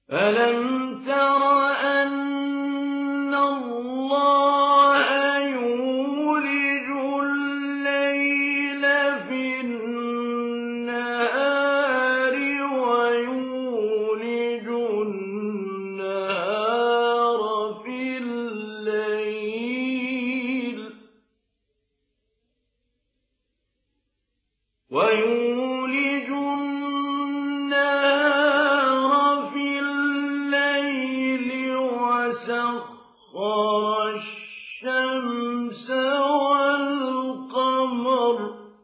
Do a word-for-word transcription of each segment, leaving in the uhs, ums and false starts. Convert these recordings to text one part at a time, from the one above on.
أَلَمْ تَرَ أَنَّ اللَّهَ يُولِجُ اللَّيْلَ فِي النَّهَارِ وَيُولِجُ النَّهَارَ فِي اللَّيْلِ وَيُولِجُ النَّهَارَ فِي اللَّيْلِ وَسَخَّرَ الشَّمْسَ وَالْقَمَرَ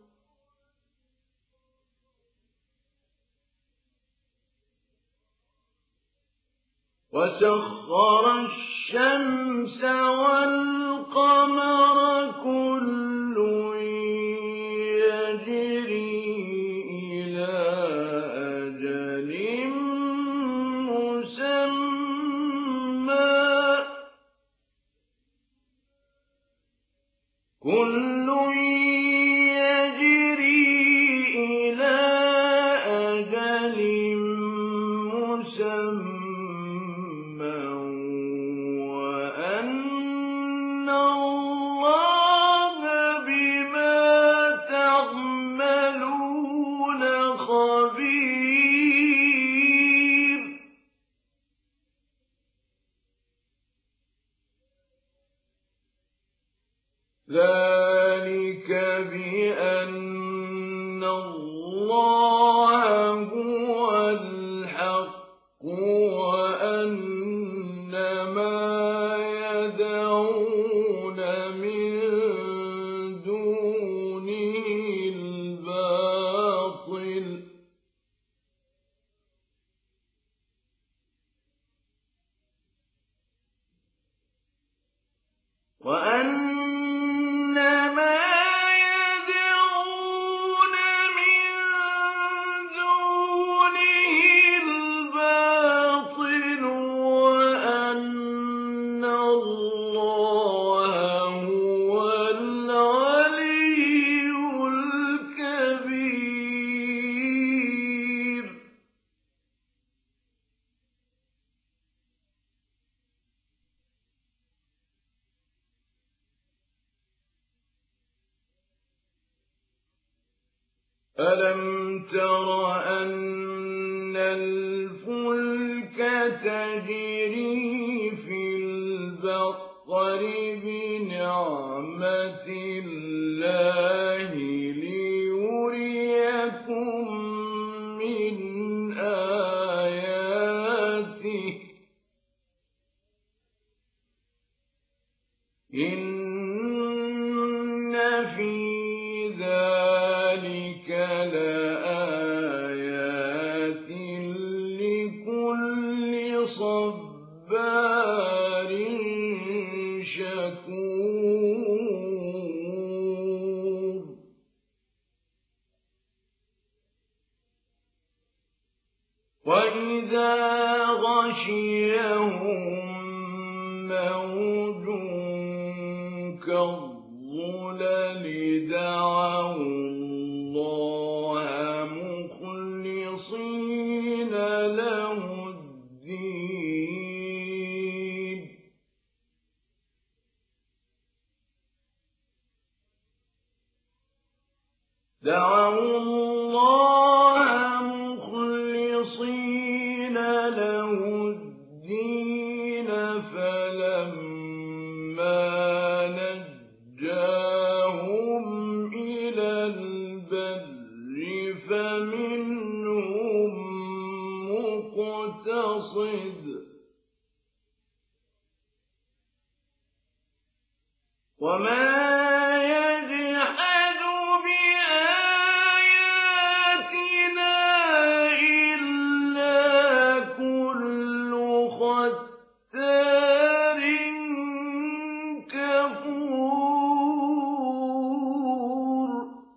وَسَخَّرَ الشَّمْسَ وَالْقَمَرَ كُلٌّ يَجْرِي إِلَىٰ أَجَلٍ مُّسَمًّى كُلٌّ يَجْرِي إِلَىٰ أَجَلٍ مُّسَمًّى وَأَنَّ اللَّهَ بِمَا تَعْمَلُونَ خَبِيرٌ ذَٰلِكَ بِأَنَّ اللَّهَ هُوَ الْحَقُّ وَأَنَّ مَا يَدْعُونَ مِن دُونِهِ الْبَاطِلُ وَأَنَّ مَا يَدْعُونَ مِن دُونِهِ الْبَاطِلُ وَأَنَّ اللَّهَ هُوَ الْعَلِيُّ الْكَبِيرُ أَلَمْ تَرَ أَنَّ الْفُلْكَ تَجْرِي فِي الْبَحْرِ بِنِعْمَتِ اللَّهِ لِيُرِيَكُم مِّنْ آيَاتِهِ ۚ إِنَّ فِي ذَٰلِكَ لَآيَاتٍ لِّكُلِّ صَبَّارٍ شَكُورٍ وَإِذَا غَشِيَهُم مَّوْجٌ كَالظُّلَلِ دَعَوُا اللَّهَ مُخْلِصِينَ لَهُ الدِّينَ دَعَوُا اللَّهَ مُخْلِصِينَ لَهُ الدِّينَ فَلَمَّا نَجَّاهُمْ إِلَى الْبَرِّ فَمِنْهُم مُّقْتَصِدٌ وَمَا يَجْحَدُ بِآيَاتِنَا إِلَّا كُلُّ خَتَّارٍ كَفُورٍ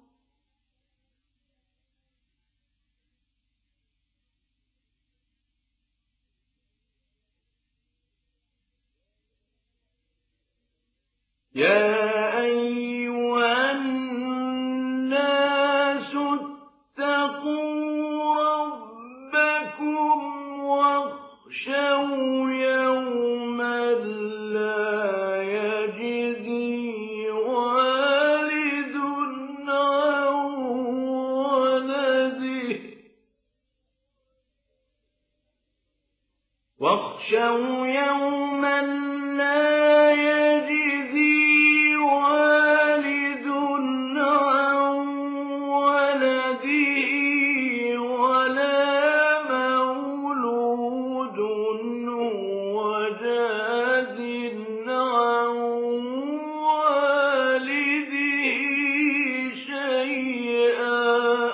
يَا أَيُّهَا النَّاسُ اتَّقُوا رَبَّكُمْ واخشوا يوما لا يجزي والد عن ولده واخشوا يوما لا يجزي والد عن ولده ولا مولود هو جاز عن والده شيئا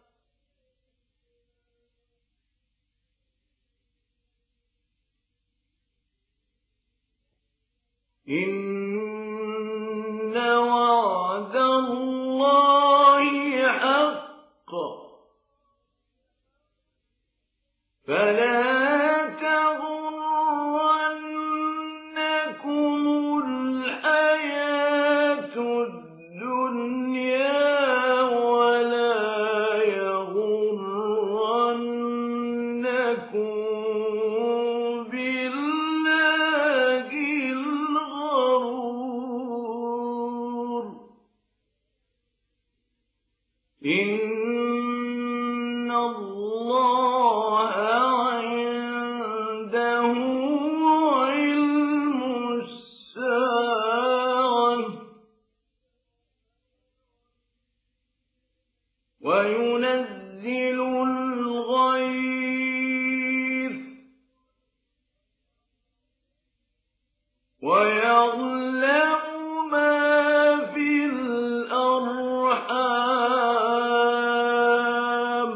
إن وعد الله حق فلا تغرنكم الحياة الدنيا ولا يغرنكم بالله الغرور إن الله عنده علم الساعة وينزل الغيث ويعلم ما في الأرحام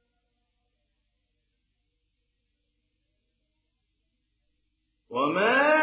وما